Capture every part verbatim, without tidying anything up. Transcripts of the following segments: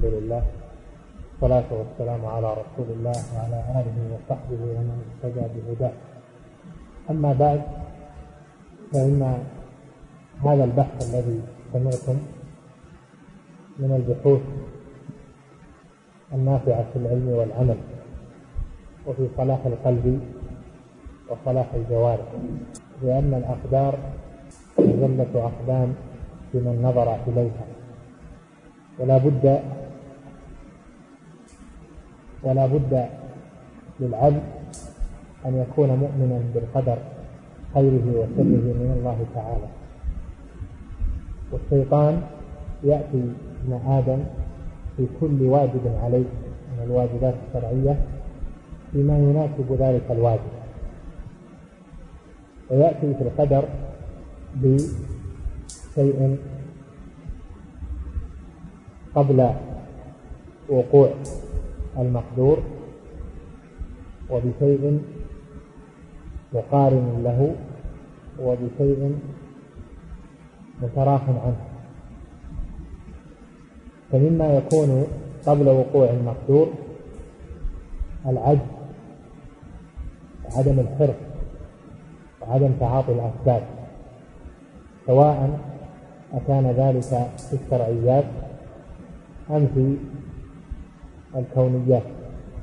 الحمد لله والصلاة والسلام على رسول الله وعلى آله وصحبه ومن اهتدى بهداه. أما بعد، فإن هذا البحث الذي سمعتم من البحوث النافعة في العلم والعمل وفي صلاح القلب وصلاح الجوارح، لأن الأقدار مجلة أقدام لمن نظر إليها، ولا بد ولا بد للعبد أن يكون مؤمنا بالقدر خيره وشره من الله تعالى. والشيطان يأتي ابن آدم في كل واجب عليه من الواجبات الشرعية بما يناسب ذلك الواجب، ويأتي في القدر بشيء قبل وقوع المقدور وبشيء مقارن له وبشيء متراخٍ عنه. فمما يكون قبل وقوع المقدور العجز وعدم الحرص وعدم تعاطي الأسباب، سواء أكان ذلك في الشرعيات أم في الكونيات.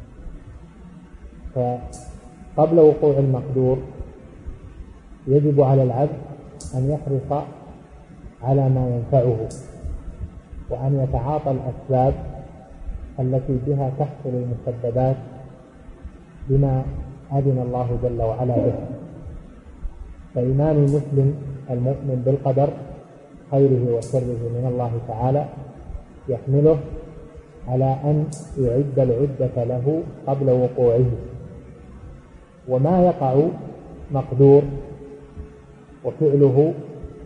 فقبل وقوع المقدور يجب على العبد أن يحرص على ما ينفعه، وأن يتعاطى الأسباب التي بها تحصل المسببات بما أذن الله جل وعلا به. فإيمان المسلم المؤمن بالقدر خيره وشره من الله تعالى يحمله على أن يعد العدة له قبل وقوعه، وما يقع مقدور وفعله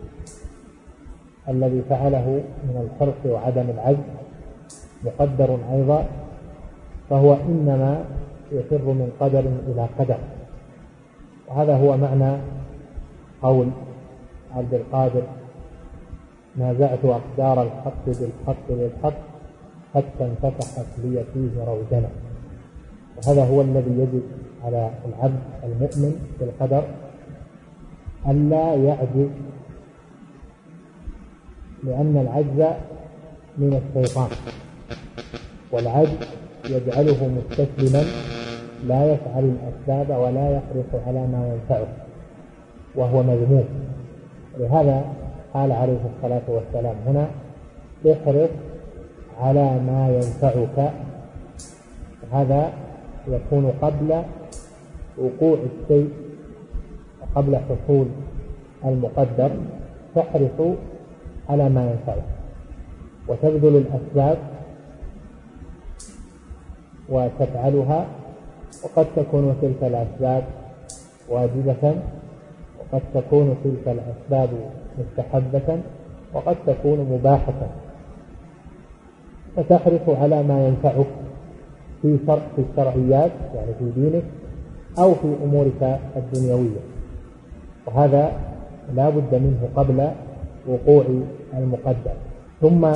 الذي فعله من الحرص وعدم العجز مقدر أيضا، فهو إنما يفر من قدر إلى قدر. وهذا هو معنى قول عبد القادر: نازعت أقدار الحق بالحق للحق حتى انفتحت لي فيه روزنا. وهذا هو الذي يجب على العبد المؤمن بالقدر ألا يعجز، لأن العجز من الشيطان، والعجز يجعله مستسلما لا يفعل الأسباب ولا يحرص على ما ينفعه، وهو مذموم. لهذا قال عليه الصلاة والسلام هنا: احرص على ما ينفعك. هذا يكون قبل وقوع الشيء وقبل حصول المقدر، تحرص على ما ينفعك وتبذل الأسباب وتفعلها. وقد تكون تلك الأسباب واجبة، وقد تكون تلك الأسباب مستحبة، وقد تكون مباحة، فتحرص على ما ينفعك في شرع في الشرعيات، يعني في دينك أو في أمورك الدنيوية. وهذا لا بد منه قبل وقوع المقدر. ثم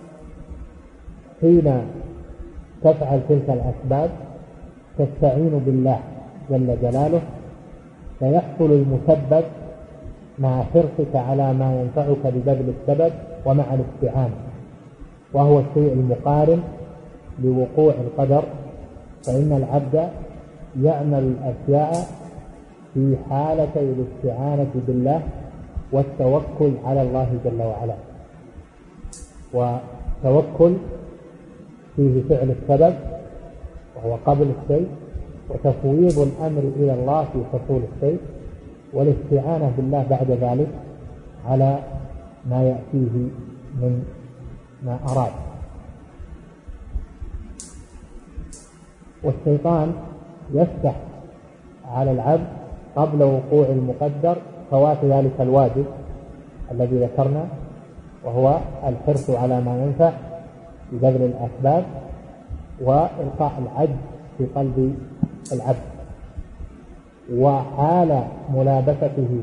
حين تفعل تلك الأسباب تستعين بالله جل جلاله، فيحصل المسبب مع حرصك على ما ينفعك ببذل السبب ومع الاستعانة، وهو الشيء المقارن لوقوع القدر. فإن العبد يعمل الأشياء في حالتي الاستعانة بالله والتوكل على الله جل وعلا. وتوكل فيه فعل السبب وهو قبل الشيء، وتفويض الأمر إلى الله في حصول الشيء، والاستعانة بالله بعد ذلك على ما يأتيه من ما أراد. والشيطان يفتح على العبد قبل وقوع المقدر فوات ذلك الواجب الذي ذكرنا، وهو الحرص على ما ينفع ببذل الأسباب وإلقاء العجز في قلب العبد. وحال ملابسته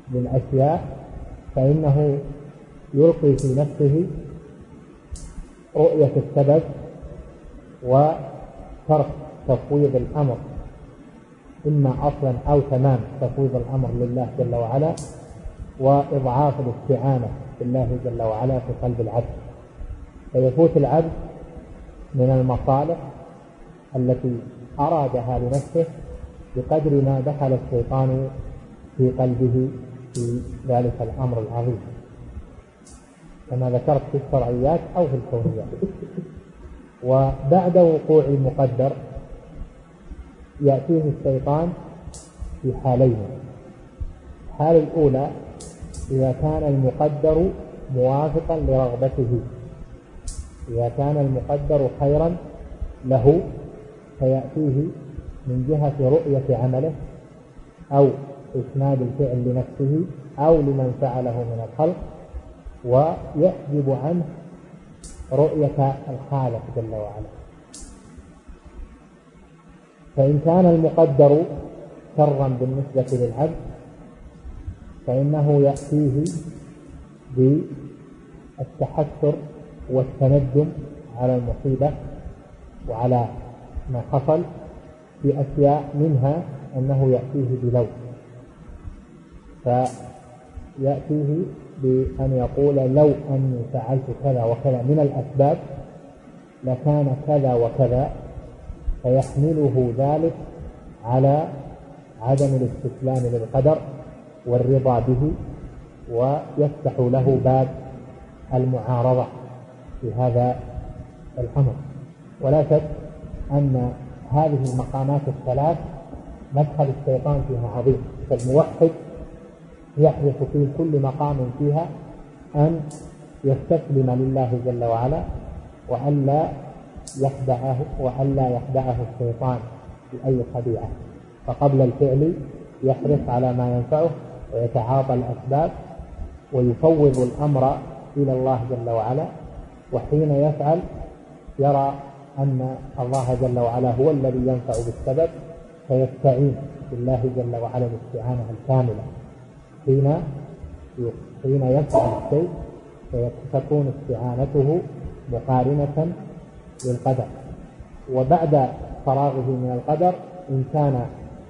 للأشياء فإنه يلقي في نفسه رؤية السبب وترك تفويض الأمر، إما أصلا أو تمام تفويض الأمر لله جل وعلا، وإضعاف الاستعانة بالله جل وعلا في قلب العبد، فيفوت العبد من المصالح التي أرادها لنفسه بقدر ما دخل الشيطان في قلبه في ذلك الأمر العظيم، كما ذكرت في الشرعيات أو في الكونيات. وبعد وقوع المقدر يأتيه الشيطان في حالين: الحالة الأولى إذا كان المقدر موافقا لرغبته، إذا كان المقدر خيرا له فيأتيه من جهة رؤية عمله أو إسناد الفعل لنفسه أو لمن فعله من الخلق، ويحجب عنه رؤية الخالق جل وعلا. فإن كان المقدر شرا بالنسبة للعبد فإنه يأتيه بالتحسر والتندم على المصيبة وعلى ما حصل في أشياء، منها أنه يأتيه بلوم، فيأتيه بأن يقول لو أني فعلت كذا وكذا من الأسباب لكان كذا وكذا، فيحمله ذلك على عدم الاستسلام للقدر والرضا به، ويفتح له باب المعارضة في هذا الأمر. ولا شك أن هذه المقامات الثلاث مدخل الشيطان فيها عظيم، فالموحد يحرص في كل مقام فيها أن يستسلم لله جل وعلا، وألا يخدعه وألا يخدعه الشيطان بأي خديعة، فقبل الفعل يحرص على ما ينفعه ويتعاطى الأسباب ويفوض الأمر إلى الله جل وعلا، وحين يفعل يرى أن الله جل وعلا هو الذي ينفع بالسبب فيستعين بالله جل وعلا الاستعانة الكاملة. حين حين يفعل الشيء فتكون استعانته مقارنة للقدر، وبعد فراغه من القدر إن كان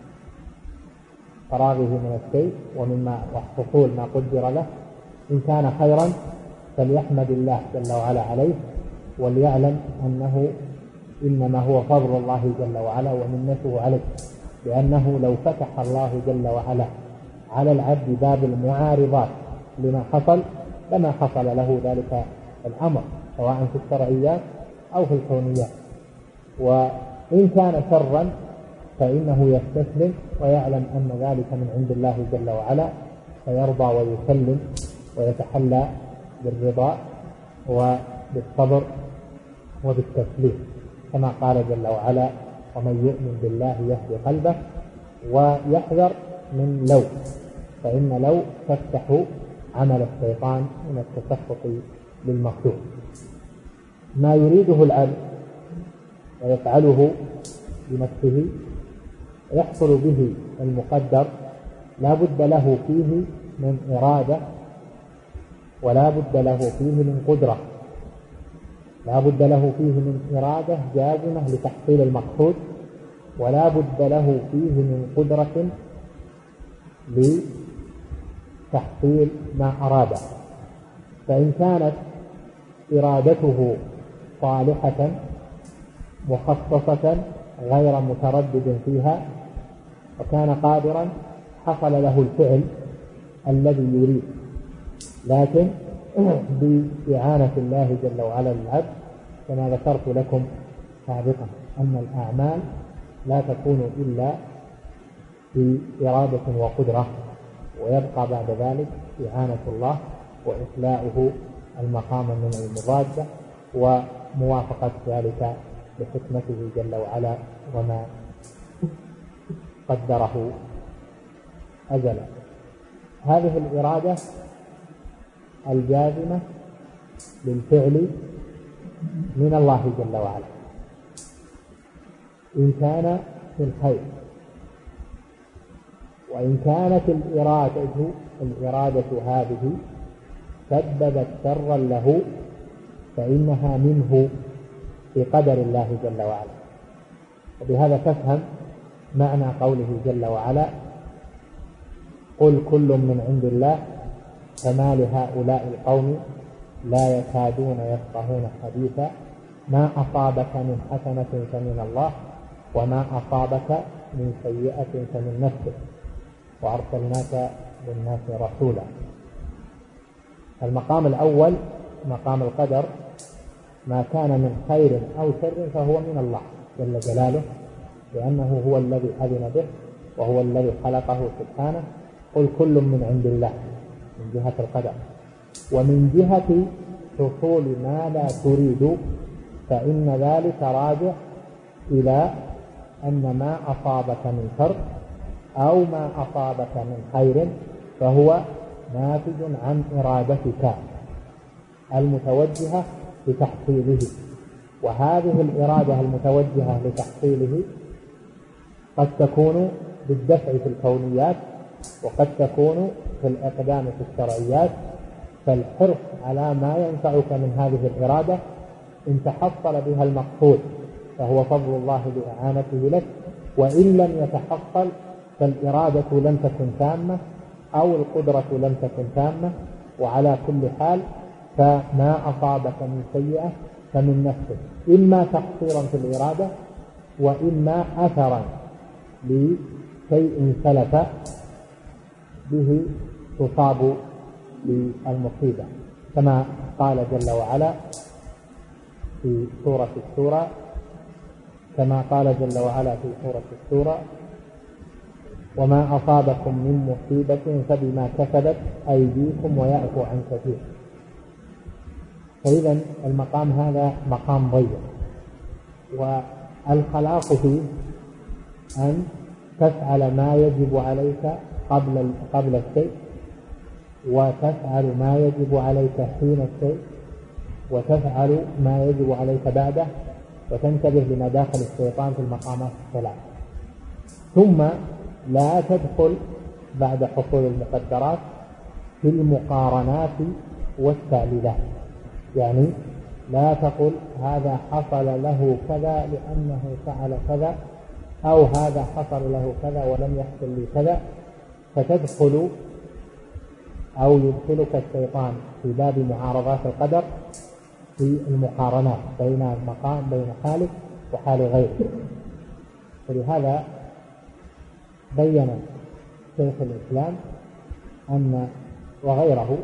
فراغه من الشيء ومما وحصول ما قدر له إن كان خيرا فليحمد الله جل وعلا عليه، وليعلم أنه إنما هو فضل الله جل وعلا ومنته عليه، لأنه لو فتح الله جل وعلا على العبد باب المعارضات لما حصل لما حصل له ذلك الأمر، سواء في الشرعيات أو في الكونيات. وإن كان شرا فإنه يستسلم ويعلم أن ذلك من عند الله جل وعلا، فيرضى ويسلم ويتحلى بالرضا وبالصبر وبالتسليم، كما قال جل وعلا: ومن يؤمن بالله يهدي قلبه. ويحذر من لو، فإن لو تفتح عمل الشيطان من التسخط للمخلوق. ما يريده العبد ويفعله بنفسه يحصل به المقدر لا بد له فيه من إرادة، ولا بد له فيه من قدرة، لا بد له فيه من إرادة جازمة لتحصيل المقصود، ولا بد له فيه من قدرة لتحصيل ما أراده. فإن كانت إرادته صالحة مخصصة غير متردد فيها وكان قادرا حصل له الفعل الذي يريد، لكن بإعانة الله جل وعلا للعبد، كما ذكرت لكم سابقا أن الأعمال لا تكون إلا بإرادة وقدرة، ويبقى بعد ذلك إعانة الله وإخلاؤه المقام من المضادة وموافقة ذلك لحكمته جل وعلا وما قدره أجلا. هذه الإرادة الجازمة للفعل من الله جل وعلا إن كان في الخير، وإن كانت الإرادة الإرادة هذه سببت شرا له فإنها منه في قدر الله جل وعلا. وبهذا تفهم معنى قوله جل وعلا: قل كل من عند الله فما لهؤلاء القوم لا يكادون يفقهون حديثا ما أصابك من حسنة فمن الله وما أصابك من سيئة فمن نفسك وأرسلناك للناس رسولا. المقام الأول مقام القدر، ما كان من خير أو شر فهو من الله جل جلاله، لأنه هو الذي أذن به وهو الذي خلقه سبحانه. قل كل من عند الله من جهة القدر. ومن جهة حصول ما لا تريد فإن ذلك راجع إلى أن ما أصابك من شر أو ما أصابك من خير فهو ناتج عن إرادتك المتوجهة لتحصيله. وهذه الإرادة المتوجهة لتحصيله قد تكون بالدفع في الكونيات وقد تكون في الإقدام في الشرعيات. فالحرص على ما ينفعك من هذه الإرادة إن تحصل بها المقصود فهو فضل الله بإعانته لك، وإن لم يتحصل فالإرادة لم تكن تامة أو القدرة لم تكن تامة. وعلى كل حال فما أصابك من سيئة فمن نفسك، إما تقصيرا في الإرادة وإما أثرا لشيء سلف به تصاب بالمصيبة، كما قال جل وعلا في سورة الشورى كما قال جل وعلا في سورة الشورى: وما أصابكم من مصيبة فبما كسبت أيديكم ويعفو عن كثير. فإذا المقام هذا مقام ضيق، والخلاق فيه أن تفعل ما يجب عليك قبل قبل الشيء، وتفعل ما يجب عليك حين الشيء، وتفعل ما يجب عليك بعده، وتنتبه لمداخل الشيطان في المقامات الثلاث. ثم لا تدخل بعد حصول المقدرات في المقارنات والتعليلات، يعني لا تقل هذا حصل له كذا لأنه فعل كذا، أو هذا حصل له كذا ولم يحصل لي كذا، فتدخل أو يدخلك الشيطان في باب معارضات القدر في المقارنات بين المقام بين حالك وحال غيرك. ولهذا بين شيخ الإسلام أن وغيره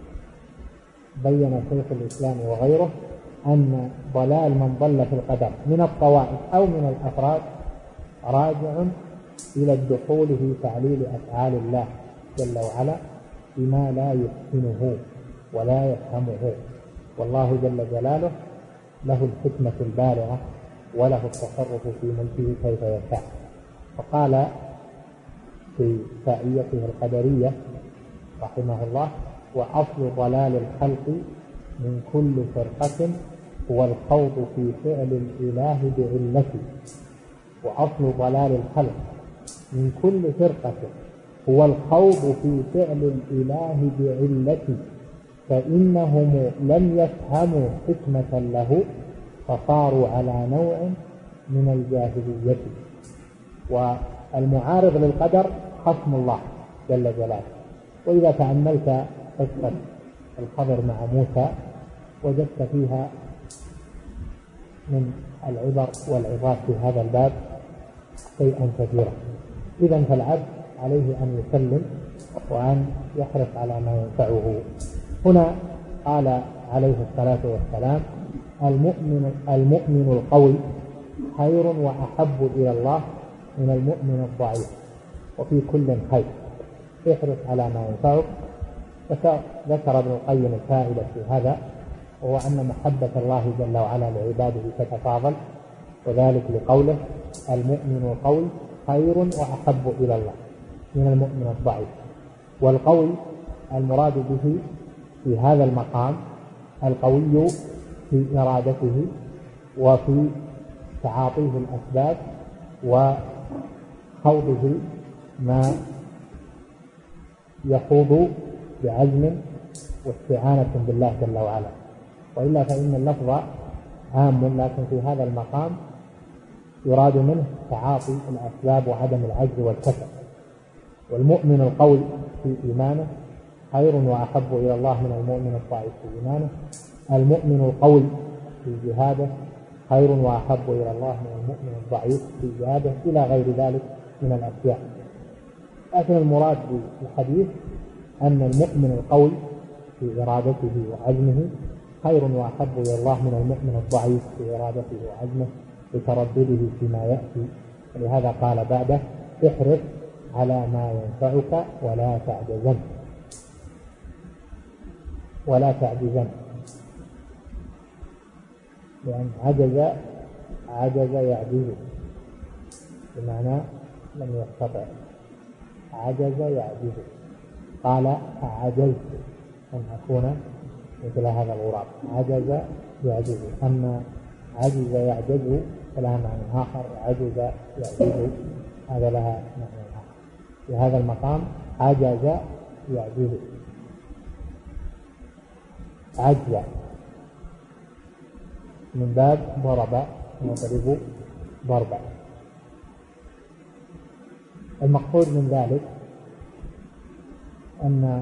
بين شيخ الإسلام وغيره أن ضلال من ضل في القدر من الطوائف أو من الأفراد راجع إلى الدخول في تعليل أفعال الله جل وعلا بما لا يحسنه ولا يفهمه، والله جل جلاله له الحكمة البالغة وله التصرف في ملكه كيف يشاء. فقال في فائيته القدرية رحمه الله: وأصل ضلال الخلق من كل فرقة هو الخوض في فعل الإله بعلته. وأصل ضلال الخلق من كل فرقة هو الخوض في فعل الإله بعلته، فإنهم لم يفهموا حكمة له فصاروا على نوع من الجاهلية. والمعارض للقدر خصم الله جل جلاله. وإذا تأملت قصة الخضر مع موسى وجدت فيها من العبر والعظات في هذا الباب شيئا كثيرا. إذن فالعبد عليه أن يسلم وأن يحرص على ما ينفعه. هنا قال عليه الصلاة والسلام: المؤمن المؤمن القوي خير وأحب إلى الله من المؤمن الضعيف، وفي كل خير. احرص على ما ينفعك. ذكر ابن القيم الفائدة في هذا، وهو أن محبة الله جل وعلا لعباده تتفاضل، وذلك لقوله: المؤمن القوي خير وأحب إلى الله من المؤمن الضعيف. والقوي المراد به في هذا المقام القوي في إرادته وفي تعاطيه الأسباب وخوضه ما يخوض بعزم واستعانة بالله جل وعلا. وإلا فإن اللفظ عام، لكن في هذا المقام يراد منه تعاطي الأسباب وعدم العجز والكسل. والمؤمن القوي في إيمانه خير وأحب إلى الله من المؤمن الضعيف في إيمانه. المؤمن القوي في جهاده خير وأحب إلى الله من المؤمن الضعيف في جهاده، إلى غير ذلك من الأشياء. لكن المراد بالحديث أن المؤمن القوي في إرادته وعزمه خير وأحب إلى الله من المؤمن الضعيف في إرادته وعزمه بتردده فيما يأتي. ولهذا قال بعده: احرص على ما ينفعك ولا تعجزن ولا تعجزن لأن عجز عجز يعجز بمعنى لم يستطع، عجز يعجز. قال: عجزت أن أكون مثل هذا الغراب. عجز يعجز، أما عجز يعجز فلها معنى آخر، عجز يعجز هذا لها معنى آخر. في هذا المقام عجز يعجز، عجز من باب ضرب يضرب ضربا. المقصود من ذلك أن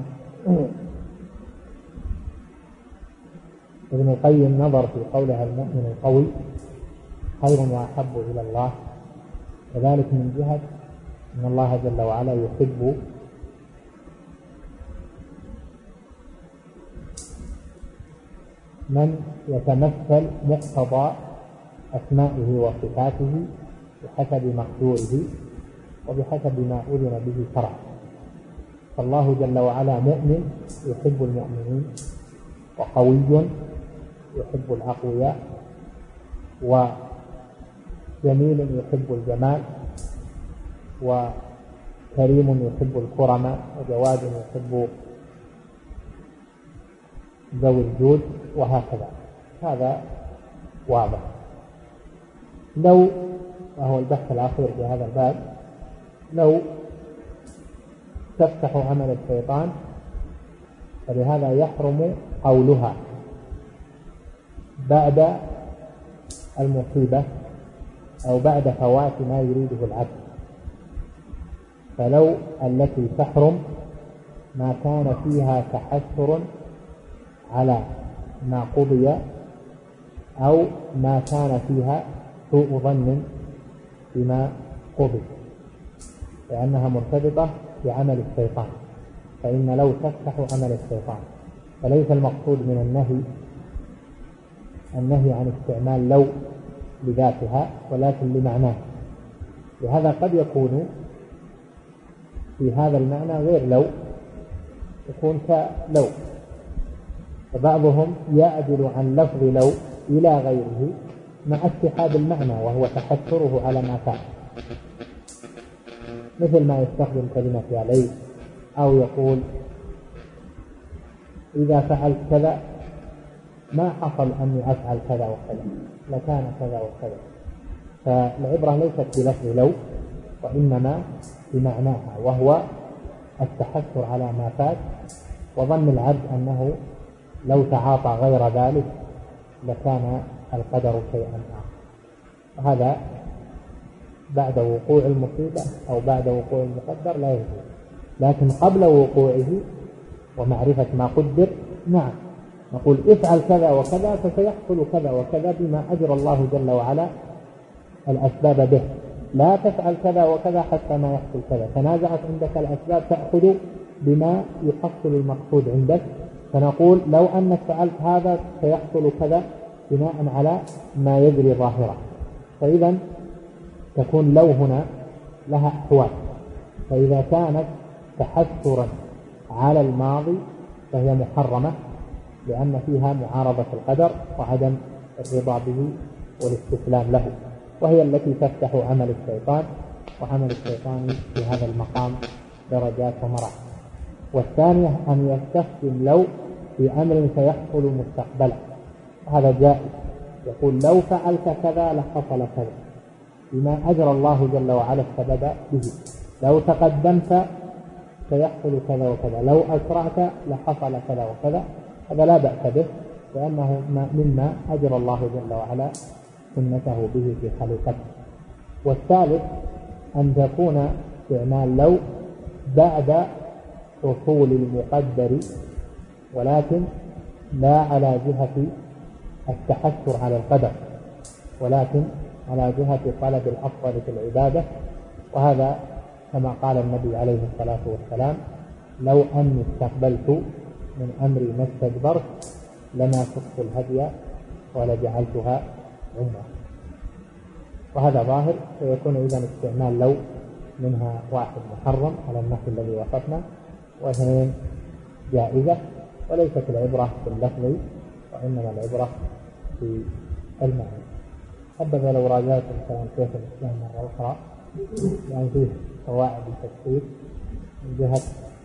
ابن القيم نظر في قولها المؤمن القوي خير وأحب إلى الله، وذلك من جهة أن الله جل وعلا يحب من يتمثل مقتضى أسمائه وصفاته بحسب مقدوره وبحسب ما أذن به شرعا. فالله جل وعلا مؤمن يحب المؤمنين، وقوي يحب الأقوياء، وجميل يحب الجمال، وكريم يحب الكرماء، وجواد يحب ذوي الجود، وهكذا. هذا واضح. لو، وهو البحث الأخير في هذا الباب، لو تفتح عمل الشيطان فلهذا يحرم قولها بعد المصيبة أو بعد فوات ما يريده العبد. فلو التي تحرم ما كان فيها تحسر على ما قضي أو ما كان فيها سوء ظن بما قضي، لأنها مرتبطة بعمل الشيطان. فإن لو تفتح عمل الشيطان، فليس المقصود من النهي النهي عن استعمال لو بذاتها، ولكن لمعناه. لهذا قد يكون في هذا المعنى غير لو، يكون كلو. فبعضهم يعدل عن لفظ لو إلى غيره مع اتحاد المعنى، وهو تحسره على ما فعل، مثل ما يستخدم كلمة يا ليت، أو يقول إذا فعلت كذا ما حصل أني أفعل كذا وكذا، لكان كذا وكذا. فالعبرة ليست بلفظ لو، وإنما بمعناها، وهو التحسر على ما فات، وظن العبد أنه لو تعاطى غير ذلك لكان القدر شيئا آخر. وهذا بعد وقوع المصيبة أو بعد وقوع المقدر لا يجوز، لكن قبل وقوعه ومعرفة ما قدر نعم نقول افعل كذا وكذا فسيحصل كذا وكذا بما أجرى الله جل وعلا الأسباب به. لا تفعل كذا وكذا حتى ما يحصل كذا. تنازعت عندك الأسباب، تأخذ بما يحصل المقصود عندك، فنقول لو أنك فعلت هذا سيحصل كذا بناء على ما يجري ظاهرا. فإذا تكون لو هنا لها أحوال. فإذا كانت تحسرا على الماضي فهي محرمة، لأن فيها معارضة القدر وعدم الرضا به والاستسلام له، وهي التي تفتح عمل الشيطان. وعمل الشيطان في هذا المقام درجات ومراحل. والثانية أن يستخدم لو في أمر سيحصل مستقبلا، هذا جائز. يقول لو فعلت كذا لحصل كذا بما أجرى الله جل وعلا السبب به. لو تقدمت سيحصل كذا وكذا، لو أسرعت لحصل كذا وكذا. هذا لا بأس به، لأنه مما أجرى الله جل وعلا سنته به في خليقته. والثالث أن تكون استعمال لو بعد حصول المقدر، ولكن لا على جهة التحسر على القدر، ولكن على جهة طلب الأفضل في العبادة. وهذا كما قال النبي عليه الصلاة والسلام: لو أني استقبلت من أمري ما استدبرت لما سقت الهدي ولجعلتها عمرة. وهذا ظاهر، فيكون إذن استعمال لو منها واحد محرم على النحو الذي وصفنا، واثنين جائزة. وليست العبرة باللفظ وإنما العبرة في المعنى. حبذا لو راجعت كلام شيخ الإسلام مرة أخرى، يعني فيه قواعد التفسير من جهة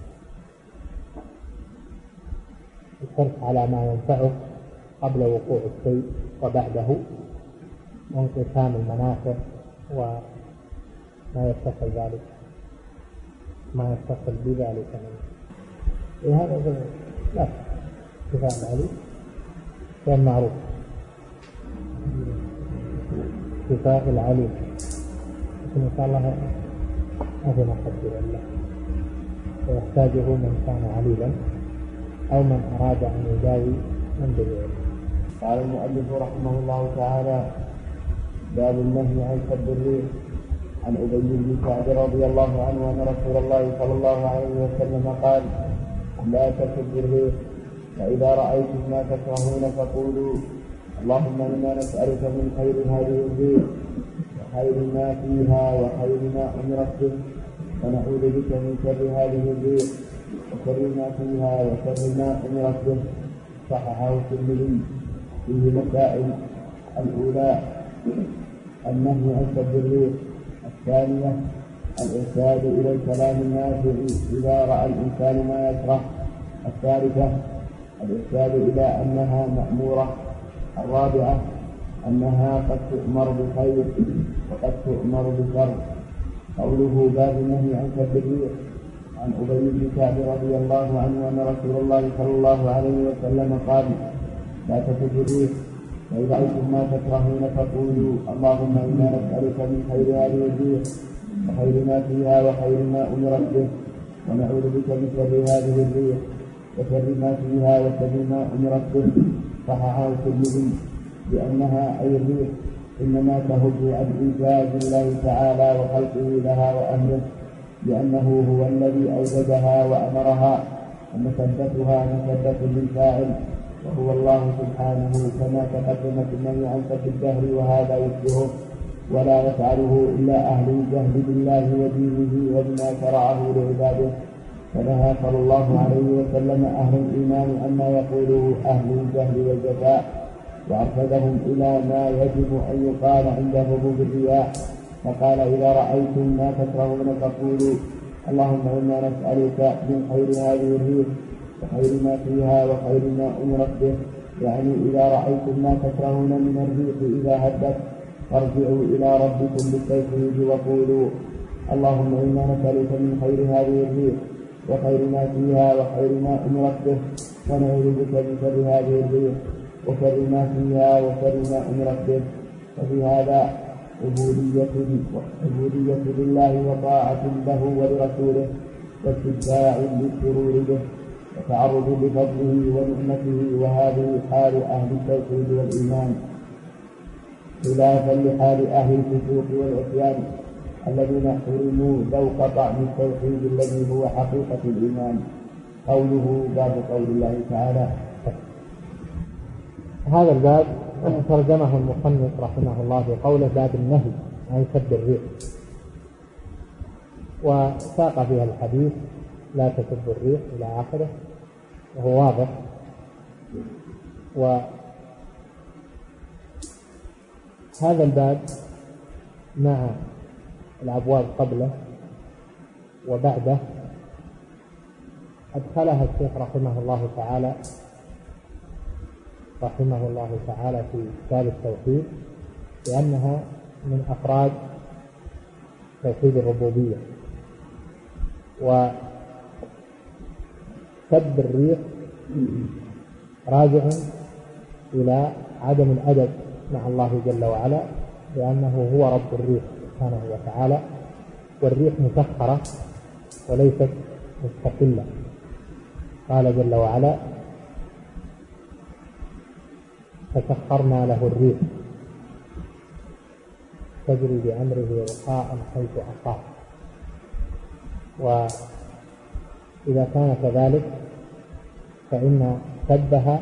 الحرص على ما ينفعه قبل وقوع الشيء وبعده، وانقسام المنافع وما يتصل ذلك ما يتصل بذلك من هذا لا كفاء عليه كان معروف كفاء العليم، لكن إن شاء الله ما في مقدر الله، ويحتاجه من كان عليلا أو من أراد أن يداوي من بالعلم. قال المؤلف رحمه الله تعالى: باب النهي عن سب الريح. عن أبي بن كعب رضي الله عنه أن رسول الله صلى الله عليه وسلم قال: لا تسبوا الريح، فإذا رأيتم ما تكرهون فقولوا: اللهم إنا نسألك من خير هذه الريح وخير ما فيها وخير ما أمرت به، ونعوذ بك من شر هذه الريح وشر ما فيها وشر ما أمرت به. صححه الترمذي. فيه مسائل: الأولى النهي عن سب الريح، الثانية الإرشاد إلى الكلام النافع إذا رأى الإنسان ما يكره، الثالثة الإرشاد إلى أنها مأمورة، الرابعة أنها قد تؤمر بخير وقد تؤمر بشر. قوله باب النهي عن سب الريح. عن أبي بن كعب رضي الله عنه أن رسول الله صلى الله عليه وسلم قال: لا تسبوا الريح، فإذا رأيتم ما تكرهون فقولوا: اللهم إنا نسألك من خير هذه الريح وخير ما فيها وخير ما أمرت به، ونعوذ بك من شر هذه الريح وشر ما فيها وشر ما أمرت به. صححه الترمذي. لأنها أي الريح إنما تهب عن إيجاد الله تعالى وخلقه لها وأمره، لأنه هو الذي أوجدها وأمرها، ومسبتها مسبة للفاعل وهو الله سبحانه، كما تقدم في النهي عن سب الدهر، وهذا يشبهه. ولا يفعله إلا أهل الجهل بالله ودينه وبما شرعه لعباده، فنهى صلى الله عليه وسلم أهل الإيمان أما يقوله أهل الجهل والجفاء، وأرشدهم إلى ما يجب أن يقال عند هبوب الرياح، فقال: إذا رأيتم ما تكرهون فقولوا: اللهم إنا نسألك من خير هذه الريح وخير ما فيها وخير ما أمرت به، يعني إذا رأيتم ما تكرهون من الريح إذا هبت فارجعوا إلى ربكم بالتوحيد وقولوا: اللهم إنا نسألك من خير هذه الريح وخير ما فيها وخير ما أمرت به، ونعوذ بك من شر هذه الريح وشر ما فيها وشر ما أمرت به. ففي هذا عبودية لله وطاعة له ولرسوله، واتباع للسرور به وتعرض لفضله ونعمته، وهذه حال أهل التوحيد والإيمان، خلافا لحال أهل الفسوق والعصيان الذين حرموا ذوق طعم التوحيد الذي هو حقيقة الإيمان. قوله باب قول الله تعالى. هذا الباب ترجمه المصنف رحمه الله بقوله باب النهي عن سب الريح، وساق فيها الحديث لا تسب الريح إلى آخره، وهو واضح. وهذا الباب مع الأبواب قبله وبعده أدخلها الشيخ رحمه الله تعالى رحمه الله تعالى في كتاب التوحيد، لأنها من أفراد توحيد الربوبية. وسب الريح راجع إلى عدم الأدب مع الله جل وعلا، لأنه هو رب الريح سبحانه وتعالى، والريح مسخرة وليست مستقلة. قال جل وعلا: فسخرنا له الريح تجري بأمره رخاء حيث أصاب. وإذا كان كذلك فإن سبها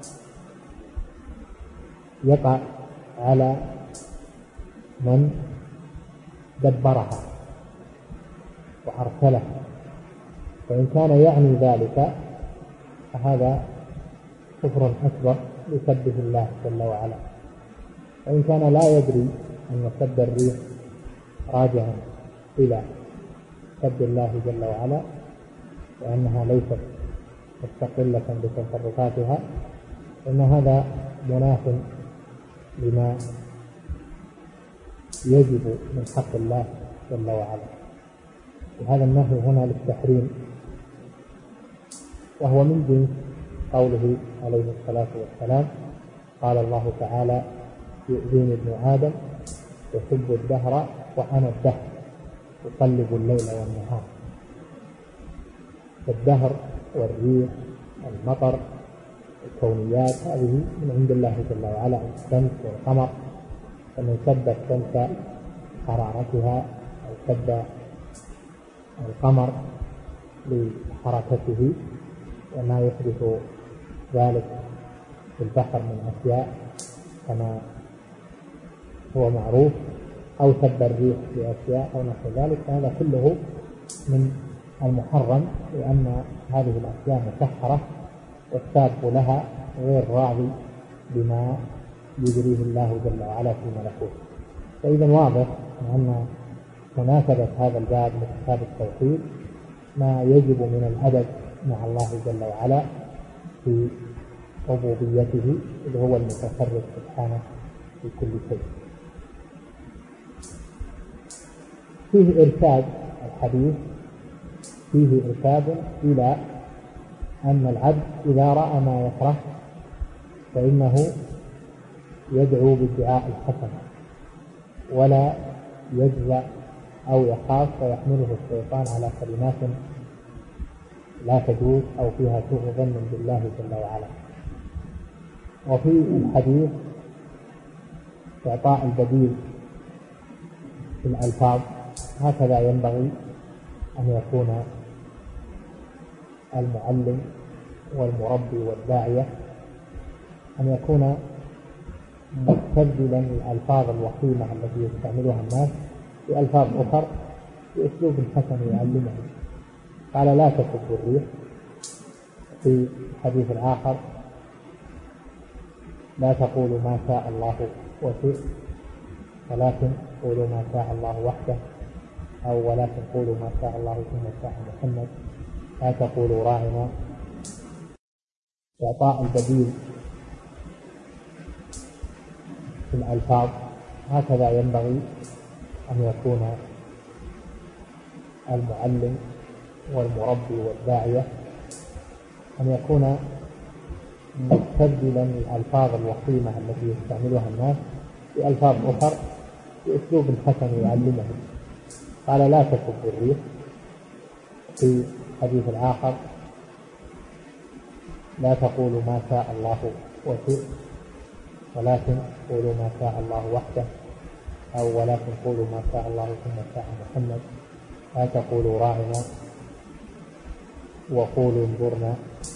يقع على من دبرها وأرسلها، فإن كان يعني ذلك فهذا كفر أكبر بسبه الله جل وعلا. وإن كان لا يدري أن سب الريح راجعا إلى سب الله جل وعلا لأنها ليست مستقلة بتصرفاتها، فإن هذا مناف لما يجب من حق الله جل وعلا. وهذا النهي هنا للتحريم، وهو من جنس قوله عليه الصلاة والسلام: قال الله تعالى: يؤذيني ابن آدم يسب الدهر وأنا الدهر أقلب الليل والنهار. فالدهر والريح والمطر الكونيات هذه من عند الله جل وعلا، الشمس والقمر، فمن سب الشمس حرارتها أو سب القمر لحركته وما يحدث ذلك في البحر من أشياء كما هو معروف، أو سب الريح بأشياء أو نحو ذلك، فهذا كله من المحرم، لأن هذه الأشياء مسخرة والساب لها غير راضي بما يجريه الله جل وعلا في ملكوته. فإذا واضح أن مناسبة هذا الباب من كتاب التوحيد ما يجب من الأدب مع الله جل وعلا في ربوبيته اللي هو المتصرف سبحانه في كل شيء. فيه إرشاد الحديث، فيه إرشاد إلى أن العبد إذا رأى ما يكره فإنه يدعو بالدعاء الحسن ولا يجزع أو يخاف ويحمله الشيطان على كلمات لا تجوز أو فيها سوء ظن بالله جل وعلا. وفي الحديث إعطاء البديل في الألفاظ، هكذا ينبغي أن يكون المعلم والمربي والداعية، أن يكون مستبدلا الألفاظ الوخيمة التي يستعملها الناس بألفاظ أخرى بأسلوب حسن يعلمهم. قال: لا تسبوا الريح. في حديث آخر: لا تقولوا ما شاء الله وشئت ولكن قولوا ما شاء الله وحده، أو ولكن قولوا ما شاء الله ثم شاء محمد. لا تقولوا راعنا. إعطاء البديل في الألفاظ، هكذا ينبغي أن يكون المعلم والمربي والداعية، أن يكون مستبدلا الألفاظ الوخيمة التي يستعملها الناس بألفاظ أخرى بأسلوب حسن يعلمهم. قال: لا تسبوا الريح. في حديث آخر: لا تقولوا ما شاء الله وشئت ولكن قولوا ما شاء الله وحده، أو ولكن قولوا ما شاء الله ثم شاء محمد. لا تقولوا راعنا وقولوا انظرنا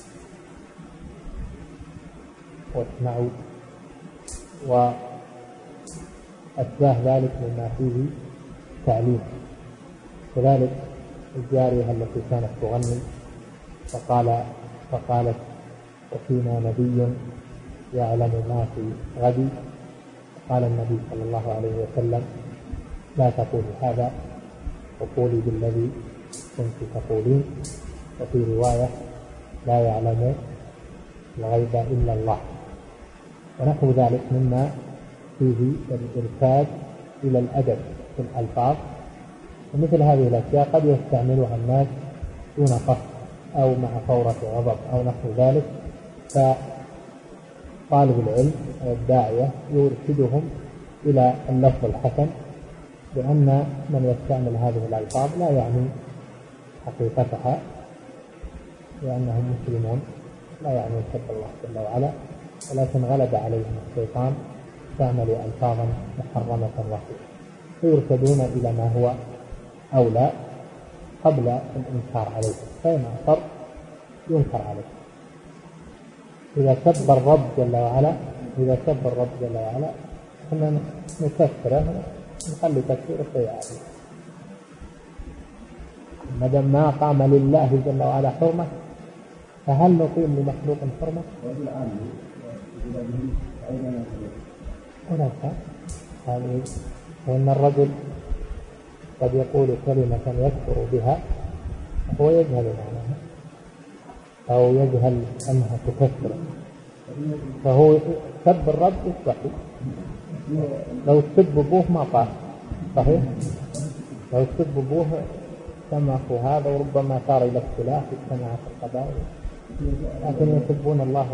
واسمعوا، وأشباه ذلك مما فيه تعليم. كذلك الجارية التي كانت تغني فقال فقالت: وفينا نبي يعلم ما في غد. قال النبي صلى الله عليه وسلم: لا تقولي هذا وقولي بالذي كنت تقولين. وفي رواية: لا يعلم الغيب إلا الله. ونحو ذلك مما فيه الإرشاد إلى الأدب في الألفاظ. ومثل هذه الأشياء قد يستعملها الناس دون قصد أو مع فورة غضب أو نحو ذلك، فطبعا طالب العلم الداعية يرشدهم إلى اللفظ الحسن، لأن من يستعمل هذه الألفاظ لا يعني حقيقتها، لأنهم مسلمون، لا يعني سب الله جل وعلا، ولكن غلب عليهم الشيطان استعملوا ألفاظا محرمة وحيدة، فيرشدون إلى ما هو أولى قبل الإنكار عليه، فإن أصر ينكر عليه. إذا سب الرب جل وعلا إذا سب الرب جل وعلا احنا نكفره، نخلي تكفير السيئات، ما دام ما قام لله جل وعلا حرمة، فهل نقيم لمخلوق حرمة؟ هناك هذه، وأن الرجل قد يقول كلمة يكفر بها وهو يجهل معناها أو يجهل أنها تكفر، فهو سب الرب يصبح، لو سب أبوه ما قال صحيح، لو سب أبوه سمعوا هذا، وربما صار إلى اختلاف اجتماعات القبائل، لكن يسبون الله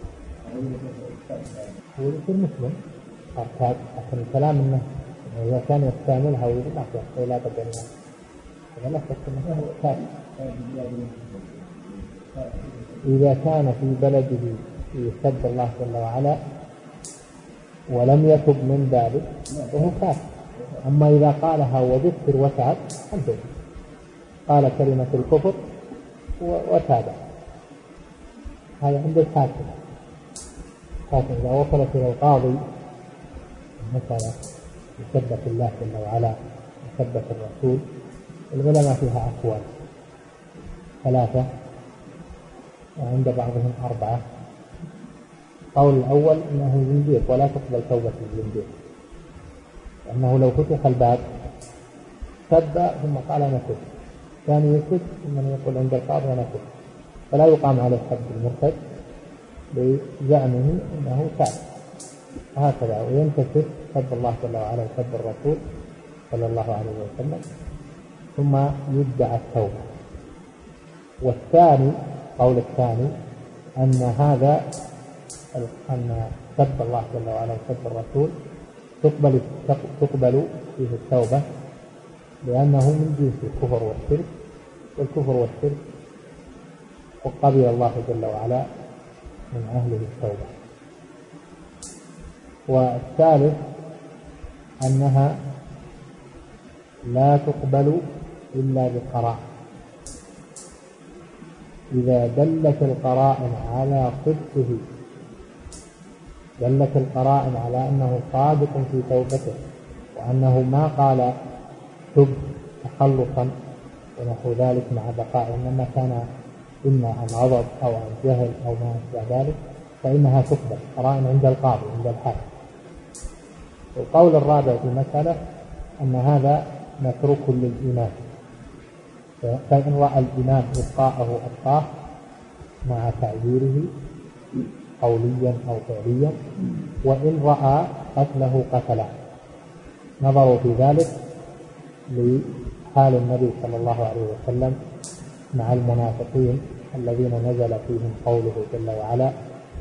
هو يصير مسلم أركاد. لكن الكلام إنه إذا كان يستعملها ويقول ما في اختلاف بين الناس، هذا لا شك أنه كافر. إذا كان في بلده يسب الله جل وعلا ولم يتب من ذلك فهو كافر. أما إذا قالها وذكر وتاب أنت قال كلمة الكفر وتاب، هذا عند الحاكم. لكن إذا وصلت إلى القاضي مثلا يثبت الله جل وعلا يثبت الرسول، العلماء فيها أقوال ثلاثة وعند بعضهم أربعة. قول الأول أنه زنديق ولا تقبل توبة الزنديق، لأنه لو فتح الباب سب ثم قال نتب، ثاني يسب ثم يقول عند القاضي نتب، فلا يقام عليه حد المرتد بزعمه أنه تاب، هكذا. وينتسب سب الله جل وعلا وسب الرسول صلى الله عليه وسلم، ثم يدعى التوبة. والثاني قول الثاني أن هذا أن سب الله جل وعلا وسب الرسول تقبل تقبل فيه التوبة، لأنه من جنس الكفر والشرك، والكفر والشرك وقبل الله جل وعلا من أهله التوبة. والثالث أنها لا تقبل إلا بقرائن، إذا دلت القرائن على صدقه، دلت القرائن على أنه صادق في توبته وأنه ما قال تب تخلصا ونحو ذلك مع بقاء، إنما كان إما عن غضب أو عن جهل أو ما أشبه ذلك، فإنها تقبل قرائن عند القاضي عند الحاكم. القول الرابع في المسألة أن هذا متروك للإمام، فإن رأى الإمام إبقاءه أبقاه مع تعذيره قوليا أو فعليا، وإن رأى قتله قتله. نظروا في ذلك لحال النبي صلى الله عليه وسلم مع المنافقين الذين نزل فيهم قوله جل وعلا: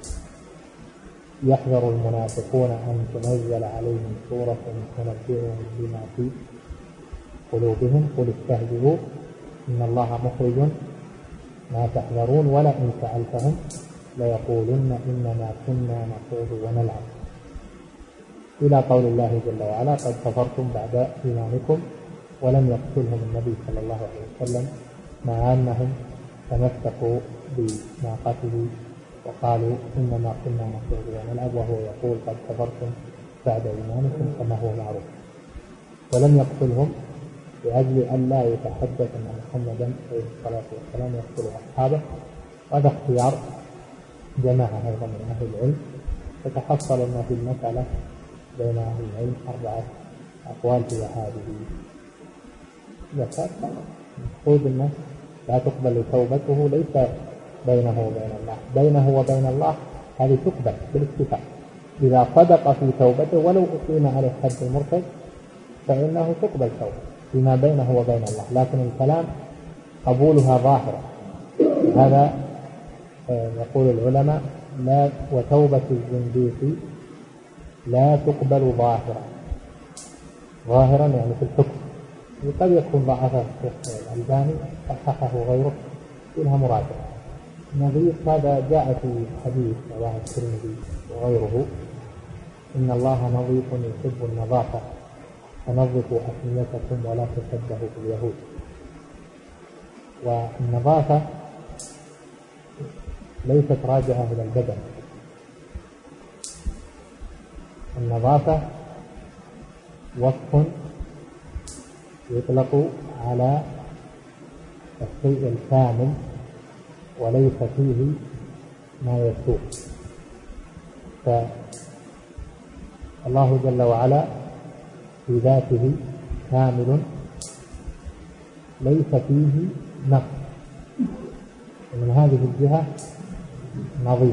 يحذر المنافقون أن تنزل عليهم سورة تنبئهم بما في قلوبهم قل استهزئوا إن الله مخرج ما تحذرون ولئن سألتهم ليقولن إنما كنا نخوض ونلعب، إلى قول الله جل وعلا: قد كفرتم بعد إيمانكم. ولم يقتلهم النبي صلى الله عليه وسلم مع أنهم تمسكوا بناقته وقالوا إنما كنا نخوض ونلعب، وهو يقول قد كفرتم بعد إيمانكم كما هو معروف. ولم يقتلهم لأجل أن لا يتحدث أن محمدا عليه الصلاة والسلام يقتل أصحابه، وهذا اختيار جماعة أيضا من أهل العلم. فتحصل أن في المسألة بين أهل العلم أربعة أقوال في هذه. ذكرت مقصود الناس لا تقبل توبته ليس بينه وبين الله، بينه وبين الله هذه تقبل بالاتفاق إذا صدق في توبته ولو أقيم عليه حد المرتد فإنه تقبل توبته فيما بينه وبين الله، لكن الكلام قبولها ظاهرة. هذا يقول العلماء لا وتوبة الزنديق لا تقبل ظاهرا. ظاهرا يعني في الحكم، وقد يكون ضعفه الشيخ الألباني صححه غيره إنها مراجعة. نظيف هذا جاء في حديث رواه الترمذي وغيره: إن الله نظيف يحب النظافة فنظفوا أسنيتكم ولا تشبهوا باليهود. والنظافة ليست راجعة إلى البدن، النظافة وصف يطلق على الشيء الكامل وليس فيه ما يسوء. فالله جل وعلا في ذاته كامل ليس فيه نقص، ومن هذه الجهة نظيف.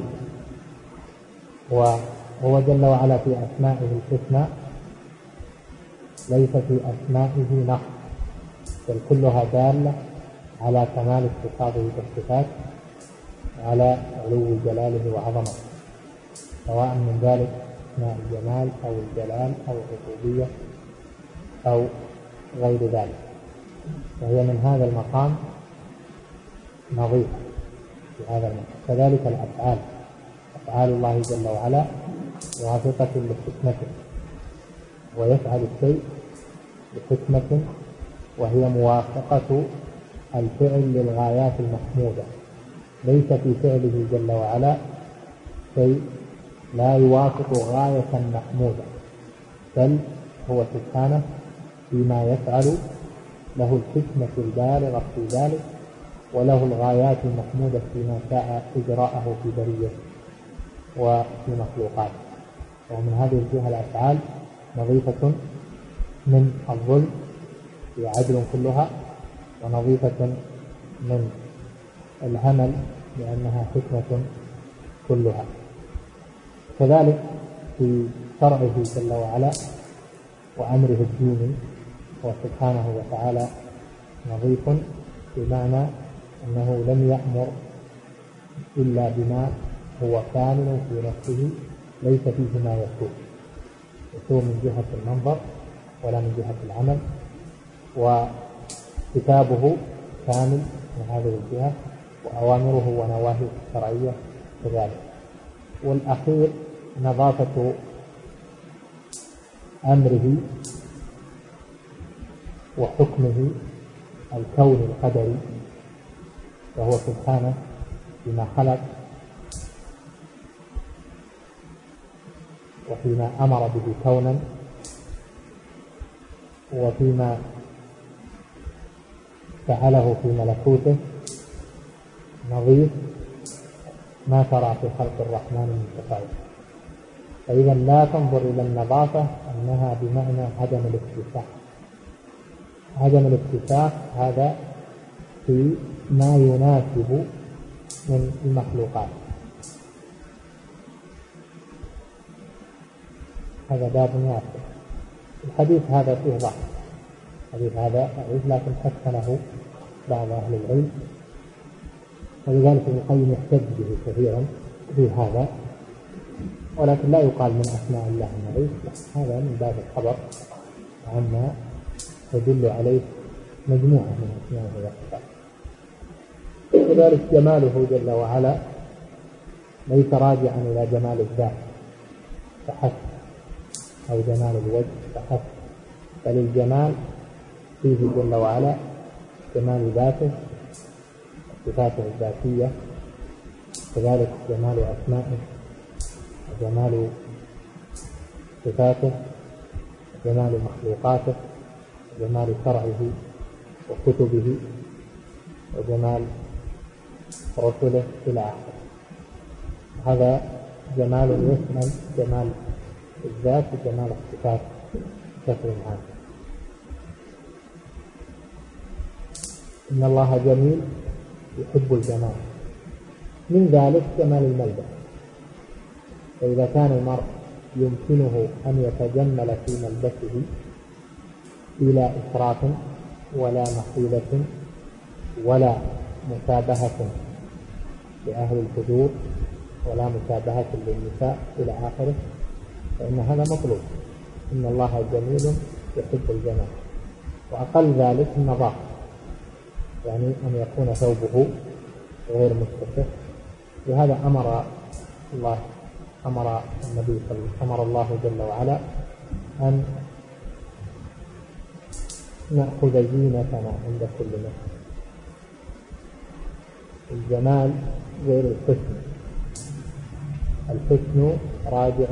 وهو جل وعلا في أسمائه الحسنى ليس في أسمائه نقص، بل كلها دالة على كمال اتصافه بالصفات وعلى علو جلاله وعظمته، سواء من ذلك أسماء الجمال أو الجلال أو الربوبية أو غير ذلك. وهي من هذا المقام نظيفة في هذا المقام. كذلك الأفعال، أفعال الله جل وعلا موافقة لحكمته، ويفعل الشيء بحكمة وهي موافقة الفعل للغايات المحمودة. ليس في فعله جل وعلا شيء لا يوافق غاية محمودة، بل هو سبحانه فيما يفعل له الحكمة البالغة في ذلك، وله الغايات المحمودة فيما شاء إجراءه في بريته وفي مخلوقاته. ومن هذه الجهة الأفعال نظيفة من الظلم هي عدل كلها، ونظيفة من الهمل لأنها حكمة كلها. كذلك في شرعه جل وعلا وأمره الديني هو سبحانه وتعالى نظيف، بمعنى أنه لم يأمر إلا بما هو كامل في نفسه ليس فيه ما يسوء، يسوء من جهة المنظر ولا من جهة العمل. وكتابه كامل من هذه الجهة، وأوامره ونواهيه الشرعية كذلك. والأخير نظافة أمره وحكمه الكون القدري، وهو سبحانه فيما خلق وفيما أمر به كونا وفيما فعله في ملكوته نظيف ما ترى في خلق الرحمن من تفاوت. فإذا لا تنظر إلى النظافة أنها بمعنى عدم الاكتساح. عدم الاكتساح هذا في ما يناسب من المخلوقات، هذا باب واسع. الحديث هذا فيه ضعف، الحديث هذا ضعيف لكن حسنه بعض أهل العلم، ولذلك ابن القيم يحتج به كثيرا في هذا، ولكن لا يقال من أسماء الله النظيف، هذا من باب الخبر عما تدل عليه مجموعة من أسمائه وصفاته. وذلك جماله جل وعلا ليس راجعا إلى جمال الذات فحسب أو جمال الوجه فحسب، بل الجمال فيه جل وعلا جمال ذاته صفاته الذاتية، كذلك جمال أسمائه وجمال صفاته وجمال مخلوقاته وجمال شرعه وكتبه وجمال رسله إلى آخره. هذا جمال يشمل جمال الذات وجمال الصفات بشكل عام. إن الله جميل يحب الجمال، من ذلك جمال الملبس. فإذا كان المرء يمكنه أن يتجمل في ملبسه بلا إسراف ولا مخيلة ولا مشابهة لأهل الفجور ولا مشابهة للنساء إلى آخره، فإن هذا مطلوب. إن الله جميل يحب الجمال. وأقل ذلك النظافة، يعني أن يكون ثوبه غير مستشف. لهذا أمر الله أمر النبي صلى الله أمر الله جل وعلا أن نأخذ زينتنا عند كل مسجد. الجمال غير الحسن. الحسن راجع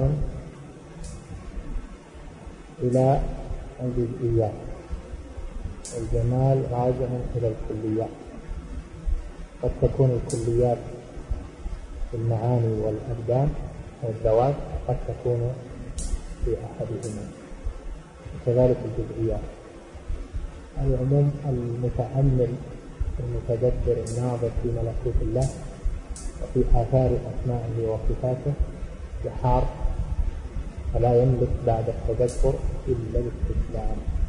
إلى الجزئيات، الجمال راجع إلى الكليات. قد تكون الكليات في المعاني والأبدان والذوات، قد تكون في أحدهما، وكذلك الجزئيات. العموم المتأمل المتدبر الناظر في ملكوت الله وفي آثار أسمائه وصفاته يحار، فلا يملك بعد التدبر إلا الاستسلام.